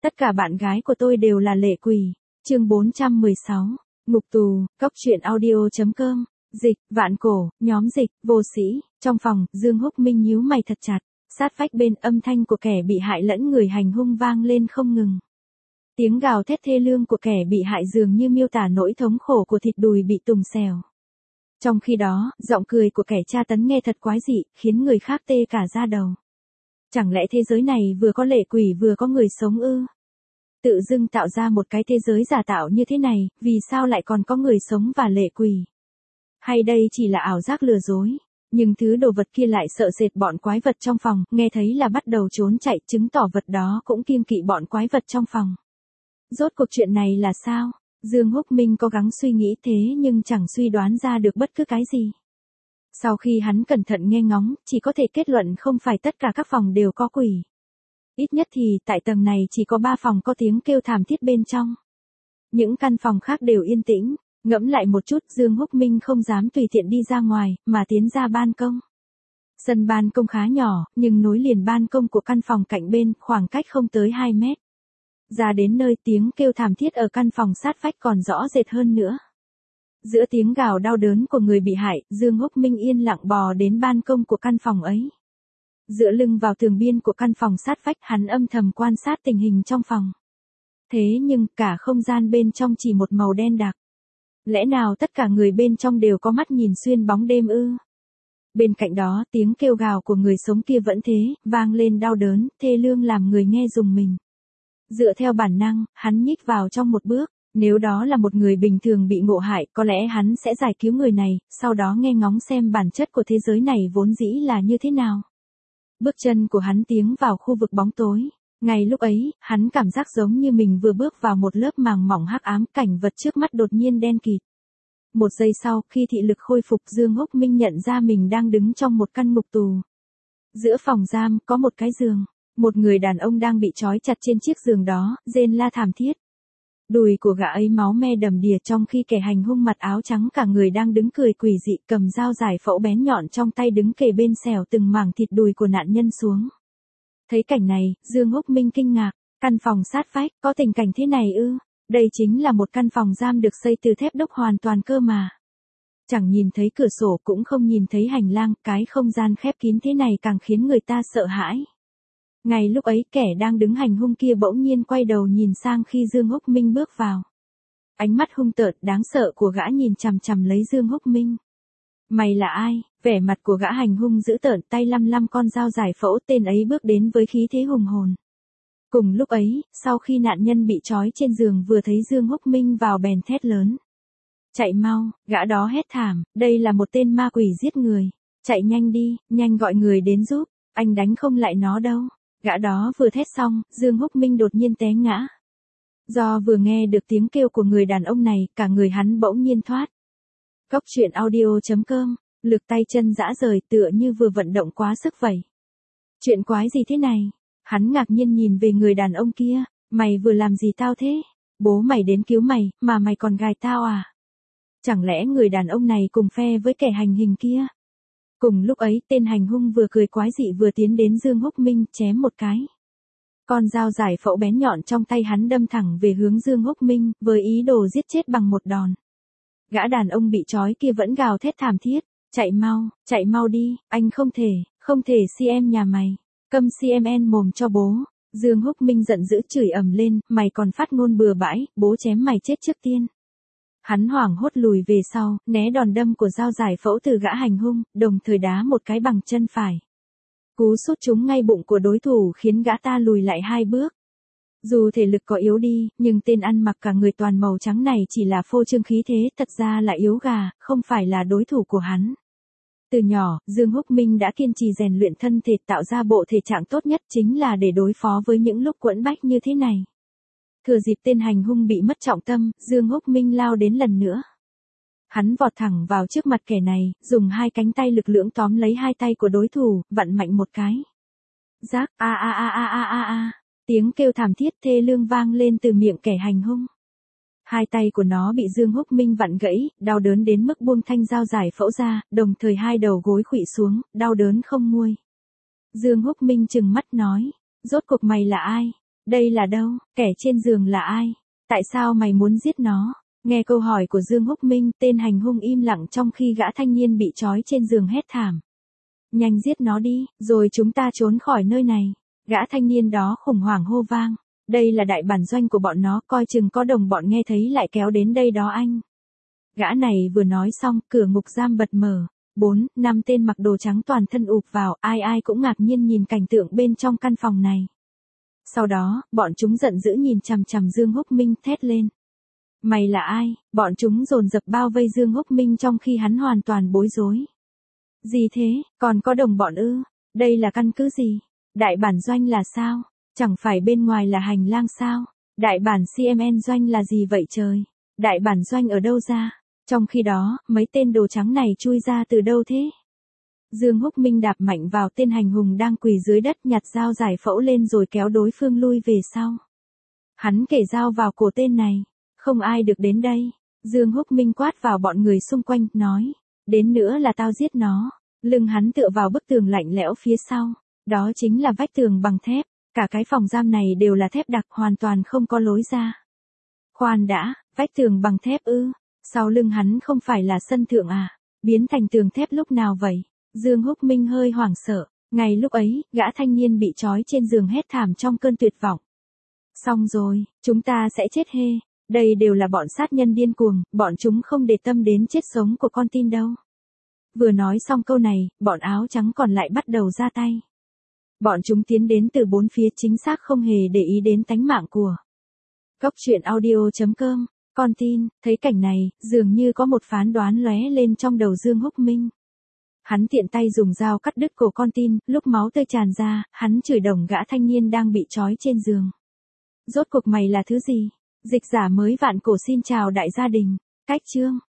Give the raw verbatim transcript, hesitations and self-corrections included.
Tất cả bạn gái của tôi đều là lệ quỷ. Chương bốn trăm mười sáu. Ngục tù, cóc truyện audio.com. Dịch, Vạn Cổ, nhóm dịch, Vô Sĩ. Trong phòng, Dương Húc Minh nhíu mày thật chặt. Sát vách bên, âm thanh của kẻ bị hại lẫn người hành hung vang lên không ngừng. Tiếng gào thét thê lương của kẻ bị hại dường như miêu tả nỗi thống khổ của thịt đùi bị tùng xèo. Trong khi đó, giọng cười của kẻ tra tấn nghe thật quái dị, khiến người khác tê cả da đầu. Chẳng lẽ thế giới này vừa có lệ quỷ vừa có người sống ư? Tự dưng tạo ra một cái thế giới giả tạo như thế này, vì sao lại còn có người sống và lệ quỷ? Hay đây chỉ là ảo giác lừa dối? Nhưng thứ đồ vật kia lại sợ sệt bọn quái vật trong phòng, nghe thấy là bắt đầu trốn chạy, chứng tỏ vật đó cũng kiêng kỵ bọn quái vật trong phòng. Rốt cuộc chuyện này là sao? Dương Húc Minh cố gắng suy nghĩ thế nhưng chẳng suy đoán ra được bất cứ cái gì. Sau khi hắn cẩn thận nghe ngóng, chỉ có thể kết luận không phải tất cả các phòng đều có quỷ. Ít nhất thì, tại tầng này chỉ có ba phòng có tiếng kêu thảm thiết bên trong. Những căn phòng khác đều yên tĩnh. Ngẫm lại một chút, Dương Húc Minh không dám tùy tiện đi ra ngoài, mà tiến ra ban công. Sân ban công khá nhỏ, nhưng nối liền ban công của căn phòng cạnh bên, khoảng cách không tới hai mét. Ra đến nơi tiếng kêu thảm thiết ở căn phòng sát vách còn rõ rệt hơn nữa. Giữa tiếng gào đau đớn của người bị hại, Dương Húc Minh yên lặng bò đến ban công của căn phòng ấy. Dựa lưng vào tường biên của căn phòng sát vách, hắn âm thầm quan sát tình hình trong phòng. Thế nhưng, cả không gian bên trong chỉ một màu đen đặc. Lẽ nào tất cả người bên trong đều có mắt nhìn xuyên bóng đêm ư? Bên cạnh đó, tiếng kêu gào của người sống kia vẫn thế, vang lên đau đớn, thê lương làm người nghe rùng mình. Dựa theo bản năng, hắn nhích vào trong một bước. Nếu đó là một người bình thường bị ngộ hại, có lẽ hắn sẽ giải cứu người này, sau đó nghe ngóng xem bản chất của thế giới này vốn dĩ là như thế nào. Bước chân của hắn tiến vào khu vực bóng tối. Ngay lúc ấy, hắn cảm giác giống như mình vừa bước vào một lớp màng mỏng hắc ám, cảnh vật trước mắt đột nhiên đen kịt. Một giây sau, khi thị lực khôi phục, Dương Húc Minh nhận ra mình đang đứng trong một căn ngục tù. Giữa phòng giam, có một cái giường. Một người đàn ông đang bị trói chặt trên chiếc giường đó, rên la thảm thiết. Đùi của gã ấy máu me đầm đìa, trong khi kẻ hành hung mặc áo trắng cả người đang đứng cười quỷ dị, cầm dao giải phẫu bén nhọn trong tay đứng kề bên xẻo từng mảng thịt đùi của nạn nhân xuống. Thấy cảnh này, Dương Húc Minh kinh ngạc, căn phòng sát vách, có tình cảnh thế này ư? Đây chính là một căn phòng giam được xây từ thép đúc hoàn toàn cơ mà. Chẳng nhìn thấy cửa sổ cũng không nhìn thấy hành lang, cái không gian khép kín thế này càng khiến người ta sợ hãi. Ngay lúc ấy, kẻ đang đứng hành hung kia bỗng nhiên quay đầu nhìn sang khi Dương Húc Minh bước vào. Ánh mắt hung tợn đáng sợ của gã nhìn chằm chằm lấy Dương Húc Minh. Mày là ai? Vẻ mặt của gã hành hung dữ tợn, tay lăm lăm con dao giải phẫu, tên ấy bước đến với khí thế hùng hồn. Cùng lúc ấy, sau khi nạn nhân bị trói trên giường vừa thấy Dương Húc Minh vào bèn thét lớn. Chạy mau, gã đó hét thảm, đây là một tên ma quỷ giết người. Chạy nhanh đi, nhanh gọi người đến giúp, anh đánh không lại nó đâu. Gã đó vừa thét xong, Dương Húc Minh đột nhiên té ngã. Do vừa nghe được tiếng kêu của người đàn ông này, cả người hắn bỗng nhiên thoát. Cóc truyện audio.com, lực tay chân rã rời tựa như vừa vận động quá sức vậy. Chuyện quái gì thế này? Hắn ngạc nhiên nhìn về người đàn ông kia, mày vừa làm gì tao thế? Bố mày đến cứu mày, mà mày còn gài tao à? Chẳng lẽ người đàn ông này cùng phe với kẻ hành hình kia? Cùng lúc ấy, tên hành hung vừa cười quái dị vừa tiến đến Dương Húc Minh, chém một cái. Con dao giải phẫu bén nhọn trong tay hắn đâm thẳng về hướng Dương Húc Minh, với ý đồ giết chết bằng một đòn. Gã đàn ông bị trói kia vẫn gào thét thảm thiết, chạy mau, chạy mau đi, anh không thể, không thể xê em nhà mày, câm xê em en mồm cho bố. Dương Húc Minh giận dữ chửi ầm lên, mày còn phát ngôn bừa bãi, bố chém mày chết trước tiên. Hắn hoảng hốt lùi về sau, né đòn đâm của dao giải phẫu từ gã hành hung, đồng thời đá một cái bằng chân phải. Cú sút trúng ngay bụng của đối thủ khiến gã ta lùi lại hai bước. Dù thể lực có yếu đi, nhưng tên ăn mặc cả người toàn màu trắng này chỉ là phô trương khí thế, thật ra là yếu gà, không phải là đối thủ của hắn. Từ nhỏ, Dương Húc Minh đã kiên trì rèn luyện thân thể, tạo ra bộ thể trạng tốt nhất chính là để đối phó với những lúc quẫn bách như thế này. Thừa dịp tên hành hung bị mất trọng tâm, Dương Húc Minh lao đến lần nữa. Hắn vọt thẳng vào trước mặt kẻ này, dùng hai cánh tay lực lưỡng tóm lấy hai tay của đối thủ, vặn mạnh một cái. Rác, a a a a a a a, tiếng kêu thảm thiết thê lương vang lên từ miệng kẻ hành hung. Hai tay của nó bị Dương Húc Minh vặn gãy, đau đớn đến mức buông thanh dao giải phẫu ra, đồng thời hai đầu gối khuỵu xuống, đau đớn không nguôi. Dương Húc Minh trừng mắt nói, rốt cuộc mày là ai? Đây là đâu, kẻ trên giường là ai? Tại sao mày muốn giết nó? Nghe câu hỏi của Dương Húc Minh, tên hành hung im lặng trong khi gã thanh niên bị trói trên giường hét thảm. Nhanh giết nó đi, rồi chúng ta trốn khỏi nơi này. Gã thanh niên đó khủng hoảng hô vang. Đây là đại bản doanh của bọn nó, coi chừng có đồng bọn nghe thấy lại kéo đến đây đó anh. Gã này vừa nói xong, cửa ngục giam bật mở. Bốn, năm tên mặc đồ trắng toàn thân ụp vào, ai ai cũng ngạc nhiên nhìn cảnh tượng bên trong căn phòng này. Sau đó, bọn chúng giận dữ nhìn chằm chằm Dương Húc Minh thét lên. Mày là ai? Bọn chúng dồn dập bao vây Dương Húc Minh trong khi hắn hoàn toàn bối rối. Gì thế, còn có đồng bọn ư? Đây là căn cứ gì? Đại bản doanh là sao? Chẳng phải bên ngoài là hành lang sao? Đại bản xê em en doanh là gì vậy trời? Đại bản doanh ở đâu ra? Trong khi đó, mấy tên đồ trắng này chui ra từ đâu thế? Dương Húc Minh đạp mạnh vào tên hành hùng đang quỳ dưới đất, nhặt dao giải phẫu lên rồi kéo đối phương lui về sau. Hắn kể dao vào cổ tên này. Không ai được đến đây. Dương Húc Minh quát vào bọn người xung quanh, nói. Đến nữa là tao giết nó. Lưng hắn tựa vào bức tường lạnh lẽo phía sau. Đó chính là vách tường bằng thép. Cả cái phòng giam này đều là thép đặc, hoàn toàn không có lối ra. Khoan đã, vách tường bằng thép ư? Sau lưng hắn không phải là sân thượng à? Biến thành tường thép lúc nào vậy? Dương Húc Minh hơi hoảng sợ. Ngay lúc ấy, gã thanh niên bị trói trên giường hét thảm trong cơn tuyệt vọng. Xong rồi, chúng ta sẽ chết hê. Đây đều là bọn sát nhân điên cuồng, bọn chúng không để tâm đến chết sống của con tin đâu. Vừa nói xong câu này, bọn áo trắng còn lại bắt đầu ra tay. Bọn chúng tiến đến từ bốn phía, chính xác không hề để ý đến tánh mạng của. Cốc truyện audio chấm com. Con tin, thấy cảnh này, dường như có một phán đoán lóe lên trong đầu Dương Húc Minh. Hắn tiện tay dùng dao cắt đứt cổ con tin, lúc máu tươi tràn ra, hắn chửi đồng gã thanh niên đang bị trói trên giường. Rốt cuộc mày là thứ gì? Dịch giả mới Vạn Cổ xin chào đại gia đình. Cách chương